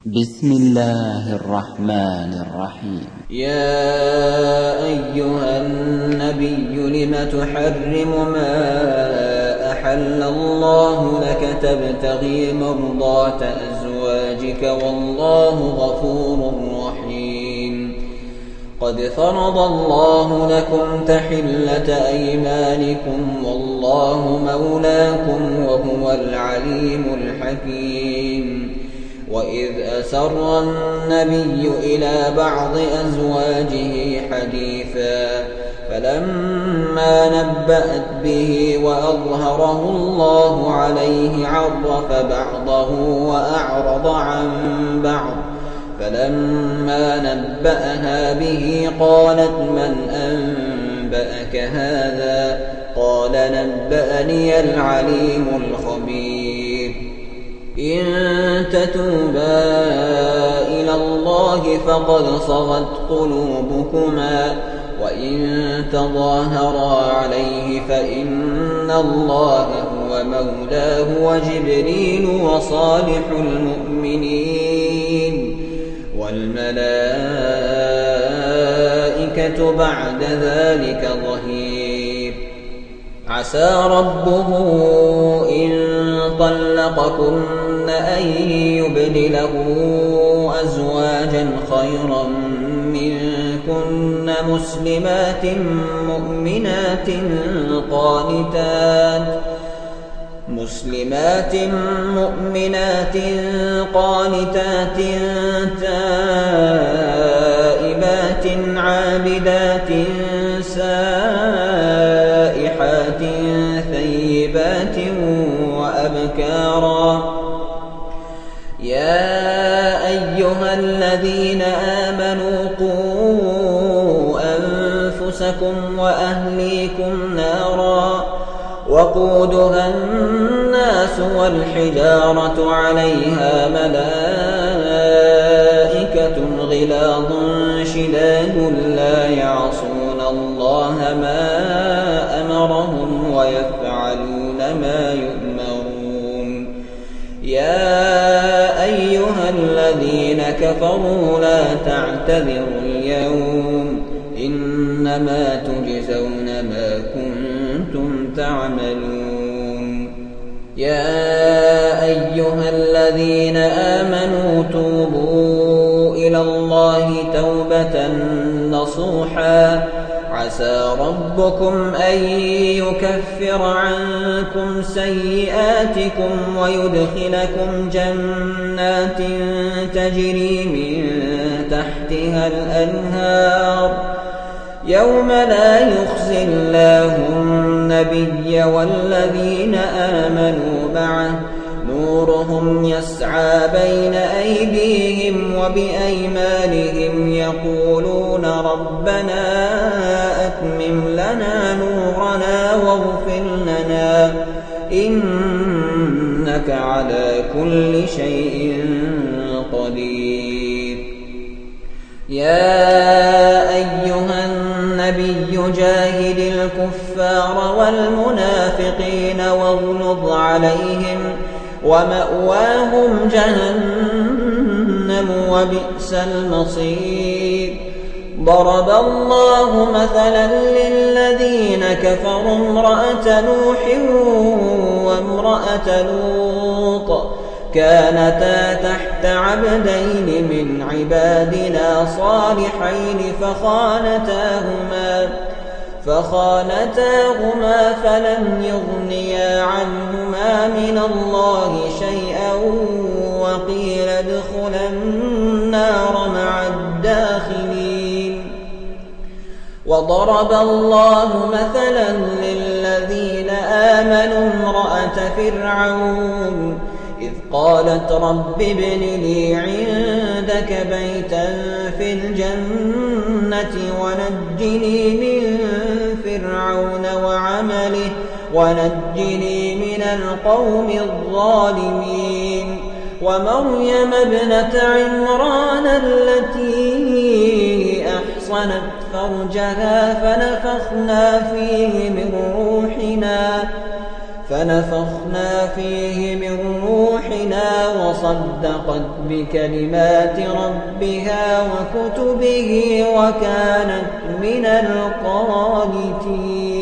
بسم الله الرحمن الرحيم. يا أيها النبي لم تحرم ما أحل الله لك تبتغي مرضات أزواجك والله غفور رحيم. قد فرض الله لكم تحلة أيمانكم والله مولاكم وهو العليم الحكيم. وإذ أسر النبي إلى بعض أزواجه حديثا فلما نبأت به وأظهره الله عليه عرف بعضه وأعرض عن بعض فلما نبأها به قالت من أنبأك هذا؟ قال نبأني العليم الخبير. إن تتوبا إلى الله فقد صغت قلوبكما وإن تظاهرا عليه فإن الله هو مولاه وجبريل وصالح المؤمنين والملائكة بعد ذلك ظهير. عسى ربه إن طلقكن أن يبدله أزواجا خيرا منكن مسلمات مؤمنات قانتات تائبات عابدات سائحات ثيبات وأبكارا. يا أيها الذين آمنوا قوا أنفسكم وأهليكم نارا وقودها الناس والحجارة عليها ملائكة غلاظ شداد لا يعصون الله ما أمرهم ويفعلون ما يؤمرون. يا أيها الذين كفروا لا تعتذروا اليوم إنما تجزون ما كنتم تعملون. يا أيها الذين آمنوا توبوا إلى الله توبة نصوحا عسى ربكم أن يكفر عنكم سيئاتكم ويدخلكم جنات تجري من تحتها الأنهار يوم لا يخزي الله النبي والذين آمنوا معه نورهم يسعى بين أيديهم وبأيمانهم يقولون ربنا أتمم لنا نورنا واغفر لنا إنك على كل شيء قدير. يا أيها النبي جاهد الكفار والمنافقين واغلظ عليهم ومأواهم جهنم وبئس المصير. ضرب الله مثلا للذين كفروا امرأة نوح وامرأة لوط كانتا تحت عبدين من عبادنا صالحين فخانتاهما فلم يغنيا عنهما من الله شيئا وقيل ادخلا النار مع الداخلين. وضرب الله مثلا للذين آمنوا امرأة فرعون إذ قالت رب ابن لي عندك بيتا في الجنة ونجني من فرعون وعمله ونجني من القوم الظالمين. ومريم ابنة عمران التي أحصنت فرجها فنفخنا فيه من روحنا فنفخنا فيه من روحنا وصدقت بكلمات ربها وكتبه وكانت من القانتين.